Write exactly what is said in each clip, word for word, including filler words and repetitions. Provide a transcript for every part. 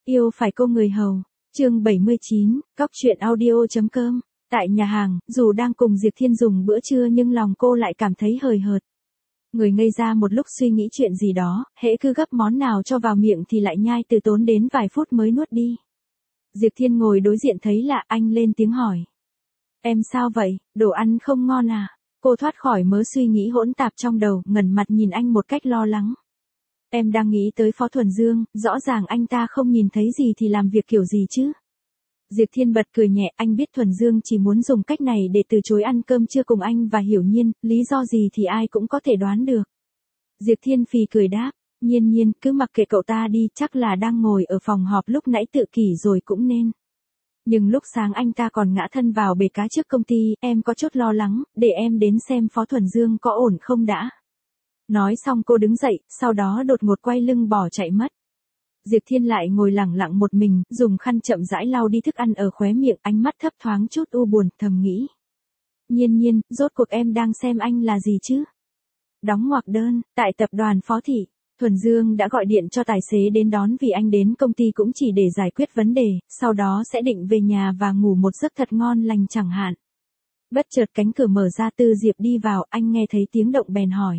Yêu phải cô người hầu. Chương bảy mươi chín, cóc truyện audio.com. Tại nhà hàng, dù đang cùng Diệp Thiên dùng bữa trưa nhưng lòng cô lại cảm thấy hời hợt. Người ngây ra một lúc suy nghĩ chuyện gì đó, hễ cứ gấp món nào cho vào miệng thì lại nhai từ tốn đến vài phút mới nuốt đi. Diệp Thiên ngồi đối diện thấy lạ, anh lên tiếng hỏi. Em sao vậy, đồ ăn không ngon à? Cô thoát khỏi mớ suy nghĩ hỗn tạp trong đầu, ngẩng mặt nhìn anh một cách lo lắng. Em đang nghĩ tới Phó Thuần Dương, rõ ràng anh ta không nhìn thấy gì thì làm việc kiểu gì chứ? Diệp Thiên bật cười nhẹ, anh biết Thuần Dương chỉ muốn dùng cách này để từ chối ăn cơm trưa cùng anh và Hiểu Nhiên, lý do gì thì ai cũng có thể đoán được. Diệp Thiên phì cười đáp, Nhiên Nhiên, cứ mặc kệ cậu ta đi, chắc là đang ngồi ở phòng họp lúc nãy tự kỷ rồi cũng nên. Nhưng lúc sáng anh ta còn ngã thân vào bể cá trước công ty, em có chút lo lắng, để em đến xem Phó Thuần Dương có ổn không đã. Nói xong cô đứng dậy, sau đó đột ngột quay lưng bỏ chạy mất. Diệp Thiên lại ngồi lẳng lặng một mình, dùng khăn chậm rãi lau đi thức ăn ở khóe miệng, ánh mắt thấp thoáng chút u buồn, thầm nghĩ. Nhiên Nhiên, rốt cuộc em đang xem anh là gì chứ? Đóng ngoặc đơn, tại tập đoàn Phó Thị, Thuần Dương đã gọi điện cho tài xế đến đón vì anh đến công ty cũng chỉ để giải quyết vấn đề, sau đó sẽ định về nhà và ngủ một giấc thật ngon lành chẳng hạn. Bất chợt cánh cửa mở ra, Tư Diệp đi vào, anh nghe thấy tiếng động bèn hỏi.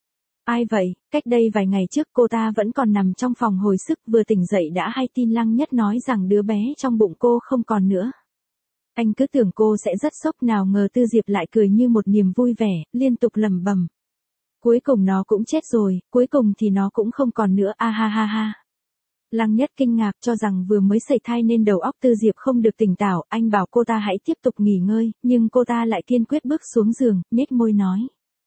Ai vậy? Cách đây vài ngày trước cô ta vẫn còn nằm trong phòng hồi sức, vừa tỉnh dậy đã hay tin Lăng Nhất nói rằng đứa bé trong bụng cô không còn nữa. Anh cứ tưởng cô sẽ rất sốc, nào ngờ Tư Diệp lại cười như một niềm vui vẻ, liên tục lẩm bẩm. Cuối cùng nó cũng chết rồi, cuối cùng thì nó cũng không còn nữa, a ha ha ha. Lăng Nhất kinh ngạc, cho rằng vừa mới sẩy thai nên đầu óc Tư Diệp không được tỉnh táo, anh bảo cô ta hãy tiếp tục nghỉ ngơi, nhưng cô ta lại kiên quyết bước xuống giường, nhếch môi nói.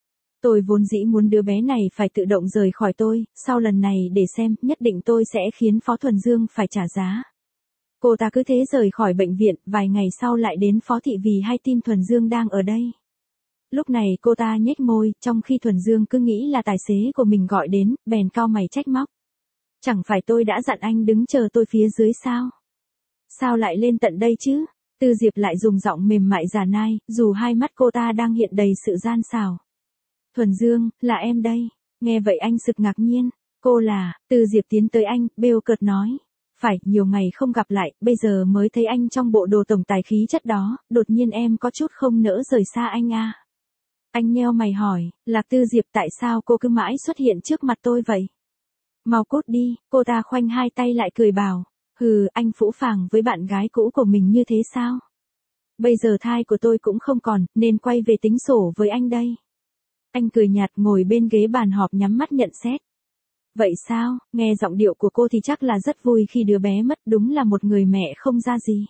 Tôi vốn dĩ muốn đứa bé này phải tự động rời khỏi tôi, sau lần này để xem, nhất định tôi sẽ khiến Phó Thuần Dương phải trả giá. Cô ta cứ thế rời khỏi bệnh viện, vài ngày sau lại đến Phó Thị vì hay tin Thuần Dương đang ở đây. Lúc này cô ta nhếch môi, trong khi Thuần Dương cứ nghĩ là tài xế của mình gọi đến, bèn cau mày trách móc. Chẳng phải tôi đã dặn anh đứng chờ tôi phía dưới sao? Sao lại lên tận đây chứ? Tư Diệp lại dùng giọng mềm mại dà nai, dù hai mắt cô ta đang hiện đầy sự gian xảo. Thuần Dương, là em đây. Nghe vậy anh sực ngạc nhiên. Cô là, Tư Diệp tiến tới anh, bêu cợt nói. Phải, nhiều ngày không gặp lại, bây giờ mới thấy anh trong bộ đồ tổng tài khí chất đó, đột nhiên em có chút không nỡ rời xa anh à. Anh nheo mày hỏi, Lạc Tư Diệp, tại sao cô cứ mãi xuất hiện trước mặt tôi vậy? Mau cút đi, cô ta khoanh hai tay lại cười bảo. Hừ, anh phũ phàng với bạn gái cũ của mình như thế sao? Bây giờ thai của tôi cũng không còn, nên quay về tính sổ với anh đây. Anh cười nhạt, ngồi bên ghế bàn họp nhắm mắt nhận xét. Vậy sao, nghe giọng điệu của cô thì chắc là rất vui khi đứa bé mất, đúng là một người mẹ không ra gì.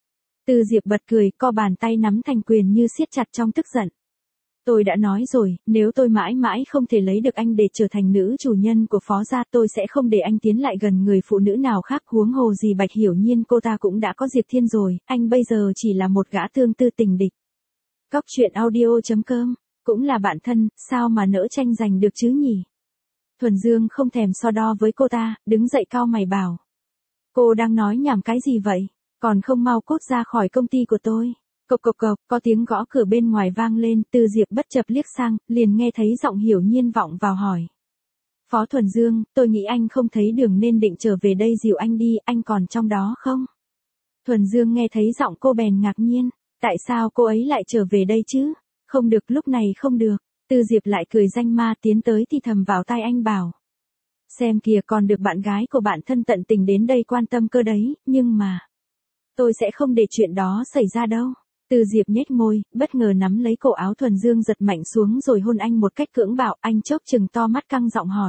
Tư Diệp bật cười, co bàn tay nắm thành quyền như siết chặt trong tức giận. Tôi đã nói rồi, nếu tôi mãi mãi không thể lấy được anh để trở thành nữ chủ nhân của Phó gia, tôi sẽ không để anh tiến lại gần người phụ nữ nào khác, huống hồ gì Bạch Hiểu Nhiên cô ta cũng đã có Diệp Thiên rồi, anh bây giờ chỉ là một gã tương tư tình địch. Cóc truyện audio.com. Cũng là bạn thân, sao mà nỡ tranh giành được chứ nhỉ? Thuần Dương không thèm so đo với cô ta, đứng dậy cau mày bảo. Cô đang nói nhảm cái gì vậy? Còn không mau cút ra khỏi công ty của tôi. Cộc cộc cộc, có tiếng gõ cửa bên ngoài vang lên, Tư Diệp bất chợt liếc sang, liền nghe thấy giọng Hiểu Nhiên vọng vào hỏi. Phó Thuần Dương, tôi nghĩ anh không thấy đường nên định trở về đây dìu anh đi, anh còn trong đó không? Thuần Dương nghe thấy giọng cô bèn ngạc nhiên, tại sao cô ấy lại trở về đây chứ? Không được, lúc này không được. Tư Diệp lại cười danh ma, tiến tới thì thầm vào tai anh bảo. Xem kìa, còn được bạn gái của bạn thân tận tình đến đây quan tâm cơ đấy, nhưng mà. Tôi sẽ không để chuyện đó xảy ra đâu. Tư Diệp nhếch môi, bất ngờ nắm lấy cổ áo Thuần Dương giật mạnh xuống rồi hôn anh một cách cưỡng bạo, anh chốc chừng to mắt căng giọng hỏi.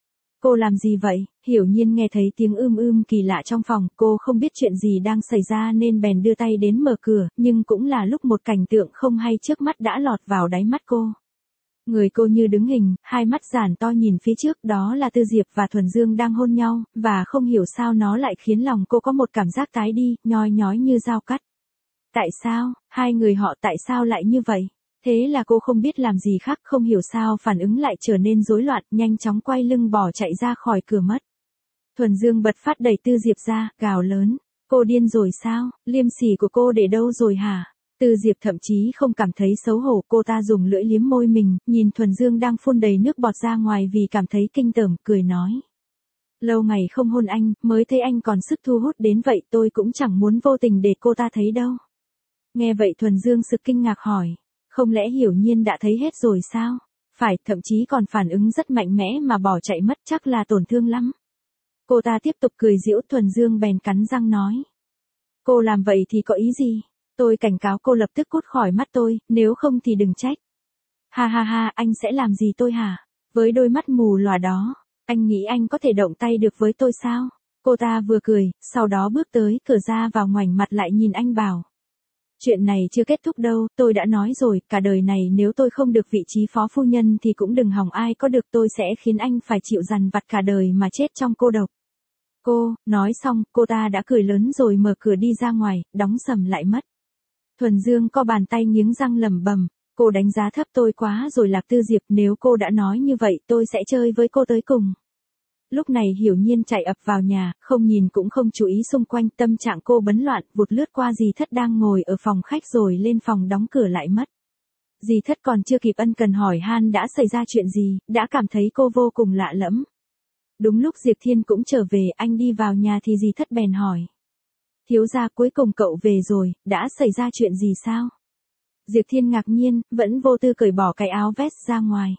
Cô làm gì vậy? Hiểu Nhiên nghe thấy tiếng ưm ưm kỳ lạ trong phòng, cô không biết chuyện gì đang xảy ra nên bèn đưa tay đến mở cửa, nhưng cũng là lúc một cảnh tượng không hay trước mắt đã lọt vào đáy mắt cô. Người cô như đứng hình, hai mắt giản to nhìn phía trước, đó là Tư Diệp và Thuần Dương đang hôn nhau, và không hiểu sao nó lại khiến lòng cô có một cảm giác tái đi, nhói nhói như dao cắt. Tại sao, hai người họ tại sao lại như vậy? Thế là cô không biết làm gì khác, không hiểu sao phản ứng lại trở nên rối loạn, nhanh chóng quay lưng bỏ chạy ra khỏi cửa mất. Thuần Dương bật phát đẩy Tư Diệp ra, gào lớn. Cô điên rồi sao, liêm sỉ của cô để đâu rồi hả? Tư Diệp thậm chí không cảm thấy xấu hổ, cô ta dùng lưỡi liếm môi mình, nhìn Thuần Dương đang phun đầy nước bọt ra ngoài vì cảm thấy kinh tởm, cười nói. Lâu ngày không hôn anh, mới thấy anh còn sức thu hút đến vậy, tôi cũng chẳng muốn vô tình để cô ta thấy đâu. Nghe vậy Thuần Dương sực kinh ngạc hỏi, không lẽ Hiểu Nhiên đã thấy hết rồi sao? Phải, thậm chí còn phản ứng rất mạnh mẽ mà bỏ chạy mất, chắc là tổn thương lắm. Cô ta tiếp tục cười giễu. Thuần Dương bèn cắn răng nói. Cô làm vậy thì có ý gì? Tôi cảnh cáo cô lập tức cút khỏi mắt tôi, nếu không thì đừng trách. Ha ha ha, anh sẽ làm gì tôi hả? Với đôi mắt mù lòa đó, anh nghĩ anh có thể động tay được với tôi sao? Cô ta vừa cười, sau đó bước tới cửa ra vào ngoảnh mặt lại nhìn anh bảo. Chuyện này chưa kết thúc đâu, tôi đã nói rồi, cả đời này nếu tôi không được vị trí phó phu nhân thì cũng đừng hòng ai có được, tôi sẽ khiến anh phải chịu dằn vặt cả đời mà chết trong cô độc. Cô, nói xong, cô ta đã cười lớn rồi mở cửa đi ra ngoài, đóng sầm lại mất. Thuần Dương co bàn tay nghiến răng lẩm bẩm, cô đánh giá thấp tôi quá rồi Lạc Tư Diệp, nếu cô đã nói như vậy tôi sẽ chơi với cô tới cùng. Lúc này Hiểu Nhiên chạy ập vào nhà, không nhìn cũng không chú ý xung quanh, tâm trạng cô bấn loạn, vụt lướt qua dì Thất đang ngồi ở phòng khách rồi lên phòng đóng cửa lại mất. Dì Thất còn chưa kịp ân cần hỏi han đã xảy ra chuyện gì, đã cảm thấy cô vô cùng lạ lẫm. Đúng lúc Diệp Thiên cũng trở về, anh đi vào nhà thì dì Thất bèn hỏi. Thiếu gia, cuối cùng cậu về rồi, đã xảy ra chuyện gì sao? Diệp Thiên ngạc nhiên, vẫn vô tư cởi bỏ cái áo vest ra ngoài.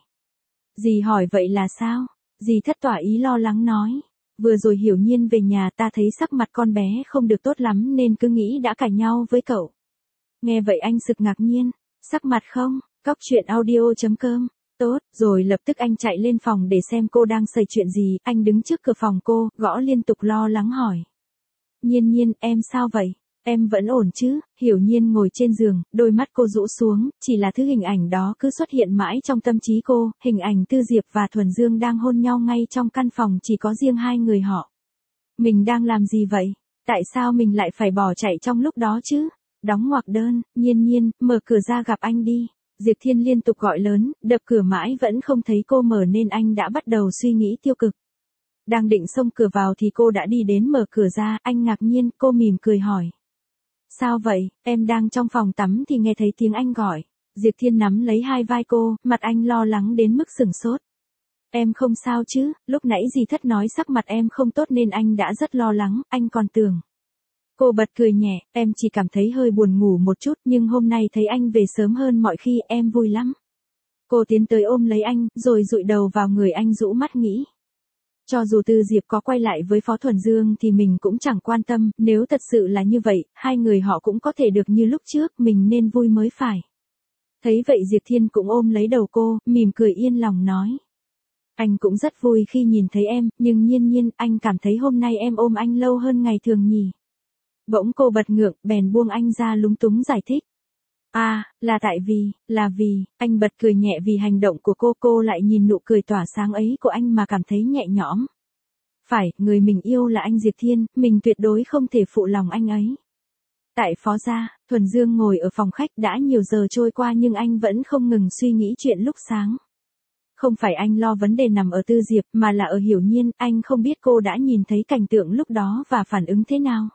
Dì hỏi vậy là sao? Dì Thất tỏ ý lo lắng nói. Vừa rồi Hiểu Nhiên về nhà, ta thấy sắc mặt con bé không được tốt lắm nên cứ nghĩ đã cãi nhau với cậu. Nghe vậy anh sực ngạc nhiên. Sắc mặt không? Cóc truyện audio chấm com. Tốt, rồi lập tức anh chạy lên phòng để xem cô đang xảy chuyện gì. Anh đứng trước cửa phòng cô, gõ liên tục lo lắng hỏi. Nhiên Nhiên, em sao vậy? Em vẫn ổn chứ? Hiểu Nhiên ngồi trên giường, đôi mắt cô rũ xuống, chỉ là thứ hình ảnh đó cứ xuất hiện mãi trong tâm trí cô, hình ảnh Tư Diệp và Thuần Dương đang hôn nhau ngay trong căn phòng chỉ có riêng hai người họ. Mình đang làm gì vậy? Tại sao mình lại phải bỏ chạy trong lúc đó chứ? Đóng ngoặc đơn, Nhiên Nhiên, mở cửa ra gặp anh đi. Diệp Thiên liên tục gọi lớn, đập cửa mãi vẫn không thấy cô mở nên anh đã bắt đầu suy nghĩ tiêu cực. Đang định xông cửa vào thì cô đã đi đến mở cửa ra, anh ngạc nhiên, cô mỉm cười hỏi. Sao vậy, em đang trong phòng tắm thì nghe thấy tiếng anh gọi. Diệp Thiên nắm lấy hai vai cô, mặt anh lo lắng đến mức sửng sốt. Em không sao chứ, lúc nãy dì Thất nói sắc mặt em không tốt nên anh đã rất lo lắng, anh còn tưởng. Cô bật cười nhẹ, em chỉ cảm thấy hơi buồn ngủ một chút nhưng hôm nay thấy anh về sớm hơn mọi khi em vui lắm. Cô tiến tới ôm lấy anh, rồi dụi đầu vào người anh rũ mắt nghĩ. Cho dù Tư Diệp có quay lại với Phó Thuần Dương thì mình cũng chẳng quan tâm, nếu thật sự là như vậy, hai người họ cũng có thể được như lúc trước, mình nên vui mới phải. Thấy vậy Diệp Thiên cũng ôm lấy đầu cô, mỉm cười yên lòng nói. Anh cũng rất vui khi nhìn thấy em, nhưng Nhiên Nhiên, anh cảm thấy hôm nay em ôm anh lâu hơn ngày thường nhỉ. Bỗng cô bật ngượng, bèn buông anh ra lúng túng giải thích. À, là tại vì, là vì, anh bật cười nhẹ vì hành động của cô, cô lại nhìn nụ cười tỏa sáng ấy của anh mà cảm thấy nhẹ nhõm. Phải, người mình yêu là anh Diệp Thiên, mình tuyệt đối không thể phụ lòng anh ấy. Tại Phó gia, Thuần Dương ngồi ở phòng khách đã nhiều giờ trôi qua nhưng anh vẫn không ngừng suy nghĩ chuyện lúc sáng. Không phải anh lo vấn đề nằm ở Tư Diệp mà là ở Hiểu Nhiên, anh không biết cô đã nhìn thấy cảnh tượng lúc đó và phản ứng thế nào.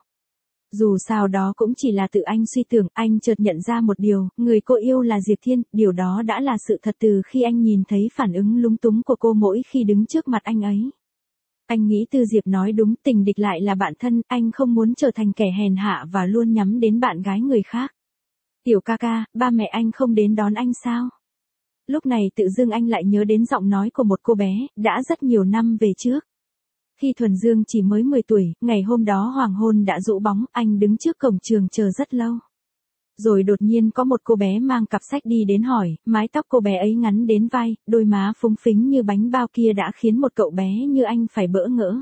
Dù sao đó cũng chỉ là tự anh suy tưởng, anh chợt nhận ra một điều, người cô yêu là Diệp Thiên, điều đó đã là sự thật từ khi anh nhìn thấy phản ứng lúng túng của cô mỗi khi đứng trước mặt anh ấy. Anh nghĩ Tư Diệp nói đúng, tình địch lại là bạn thân, anh không muốn trở thành kẻ hèn hạ và luôn nhắm đến bạn gái người khác. Tiểu ca ca, ba mẹ anh không đến đón anh sao? Lúc này tự dưng anh lại nhớ đến giọng nói của một cô bé, đã rất nhiều năm về trước. Khi Thuần Dương chỉ mới mười tuổi, ngày hôm đó hoàng hôn đã rũ bóng, anh đứng trước cổng trường chờ rất lâu. Rồi đột nhiên có một cô bé mang cặp sách đi đến hỏi, mái tóc cô bé ấy ngắn đến vai, đôi má phúng phính như bánh bao kia đã khiến một cậu bé như anh phải bỡ ngỡ.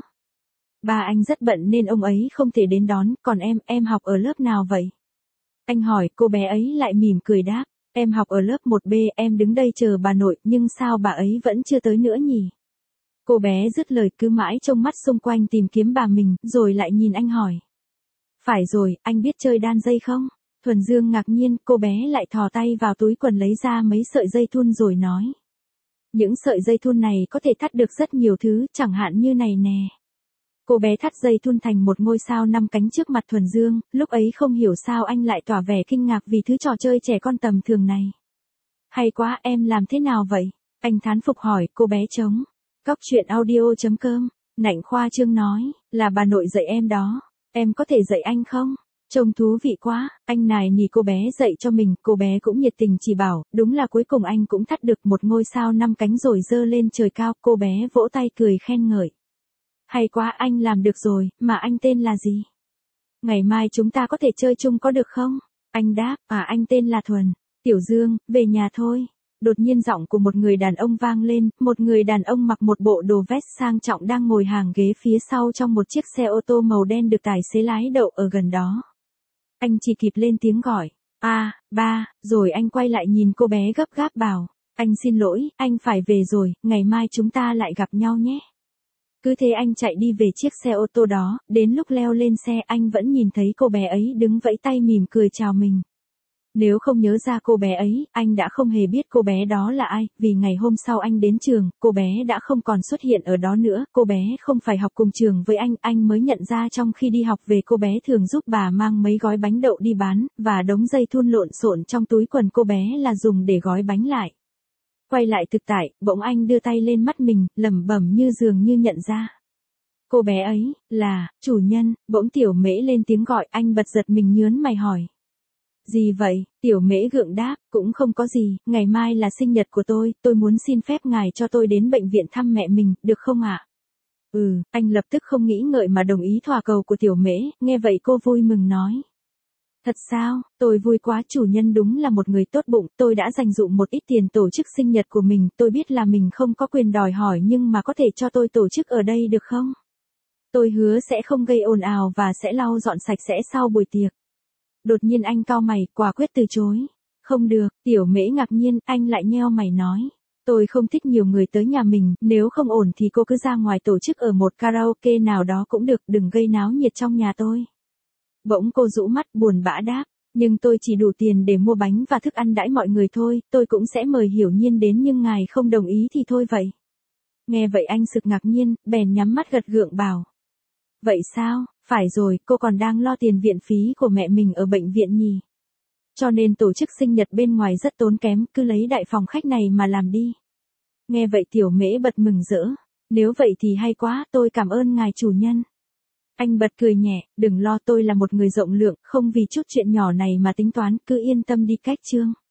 Ba anh rất bận nên ông ấy không thể đến đón, còn em, em học ở lớp nào vậy? Anh hỏi, cô bé ấy lại mỉm cười đáp, em học ở lớp một B, em đứng đây chờ bà nội, nhưng sao bà ấy vẫn chưa tới nữa nhỉ? Cô bé dứt lời cứ mãi trông mắt xung quanh tìm kiếm bà mình, rồi lại nhìn anh hỏi. Phải rồi, anh biết chơi đan dây không? Thuần Dương ngạc nhiên, cô bé lại thò tay vào túi quần lấy ra mấy sợi dây thun rồi nói. Những sợi dây thun này có thể thắt được rất nhiều thứ, chẳng hạn như này nè. Cô bé thắt dây thun thành một ngôi sao năm cánh trước mặt Thuần Dương, lúc ấy không hiểu sao anh lại tỏ vẻ kinh ngạc vì thứ trò chơi trẻ con tầm thường này. Hay quá, em làm thế nào vậy? Anh thán phục hỏi, cô bé trống. Cóc truyện audio chấm com Nạnh khoa trương nói, là bà nội dạy em đó, em có thể dạy anh không? Trông thú vị quá, anh nài nỉ cô bé dạy cho mình, cô bé cũng nhiệt tình chỉ bảo, đúng là cuối cùng anh cũng thắt được một ngôi sao năm cánh rồi giơ lên trời cao, cô bé vỗ tay cười khen ngợi. Hay quá, anh làm được rồi, mà anh tên là gì? Ngày mai chúng ta có thể chơi chung có được không? Anh đáp, à anh tên là Thuần. Tiểu Dương, về nhà thôi. Đột nhiên giọng của một người đàn ông vang lên, một người đàn ông mặc một bộ đồ vest sang trọng đang ngồi hàng ghế phía sau trong một chiếc xe ô tô màu đen được tài xế lái đậu ở gần đó. Anh chỉ kịp lên tiếng gọi, a, ba, rồi anh quay lại nhìn cô bé gấp gáp bảo, anh xin lỗi, anh phải về rồi, ngày mai chúng ta lại gặp nhau nhé. Cứ thế anh chạy đi về chiếc xe ô tô đó, đến lúc leo lên xe anh vẫn nhìn thấy cô bé ấy đứng vẫy tay mỉm cười chào mình. Nếu không nhớ ra cô bé ấy, anh đã không hề biết cô bé đó là ai, vì ngày hôm sau anh đến trường, cô bé đã không còn xuất hiện ở đó nữa, cô bé không phải học cùng trường với anh, anh mới nhận ra trong khi đi học về cô bé thường giúp bà mang mấy gói bánh đậu đi bán, và đống dây thun lộn xộn trong túi quần cô bé là dùng để gói bánh lại. Quay lại thực tại, bỗng anh đưa tay lên mắt mình, lẩm bẩm như dường như nhận ra. Cô bé ấy, là, chủ nhân, bỗng Tiểu Mễ lên tiếng gọi, anh bật giật mình nhớn mày hỏi. Gì vậy? Tiểu Mễ gượng đáp, cũng không có gì, ngày mai là sinh nhật của tôi, tôi muốn xin phép ngài cho tôi đến bệnh viện thăm mẹ mình, được không ạ? Ừ, anh lập tức không nghĩ ngợi mà đồng ý thỏa cầu của Tiểu Mễ, nghe vậy cô vui mừng nói. Thật sao, tôi vui quá, chủ nhân đúng là một người tốt bụng, tôi đã dành dụm một ít tiền tổ chức sinh nhật của mình, tôi biết là mình không có quyền đòi hỏi nhưng mà có thể cho tôi tổ chức ở đây được không? Tôi hứa sẽ không gây ồn ào và sẽ lau dọn sạch sẽ sau buổi tiệc. Đột nhiên anh cau mày, quả quyết từ chối. Không được, Tiểu Mễ ngạc nhiên, anh lại nheo mày nói. Tôi không thích nhiều người tới nhà mình, nếu không ổn thì cô cứ ra ngoài tổ chức ở một karaoke nào đó cũng được, đừng gây náo nhiệt trong nhà tôi. Bỗng cô rũ mắt buồn bã đáp, nhưng tôi chỉ đủ tiền để mua bánh và thức ăn đãi mọi người thôi, tôi cũng sẽ mời Hiểu Nhiên đến nhưng ngài không đồng ý thì thôi vậy. Nghe vậy anh sực ngạc nhiên, bèn nhắm mắt gật gượng bảo. Vậy sao, phải rồi, cô còn đang lo tiền viện phí của mẹ mình ở bệnh viện nhỉ? Cho nên tổ chức sinh nhật bên ngoài rất tốn kém, cứ lấy đại phòng khách này mà làm đi. Nghe vậy Tiểu Mễ bật mừng rỡ, nếu vậy thì hay quá, tôi cảm ơn ngài chủ nhân. Anh bật cười nhẹ, đừng lo, tôi là một người rộng lượng, không vì chút chuyện nhỏ này mà tính toán, cứ yên tâm đi cách Trương.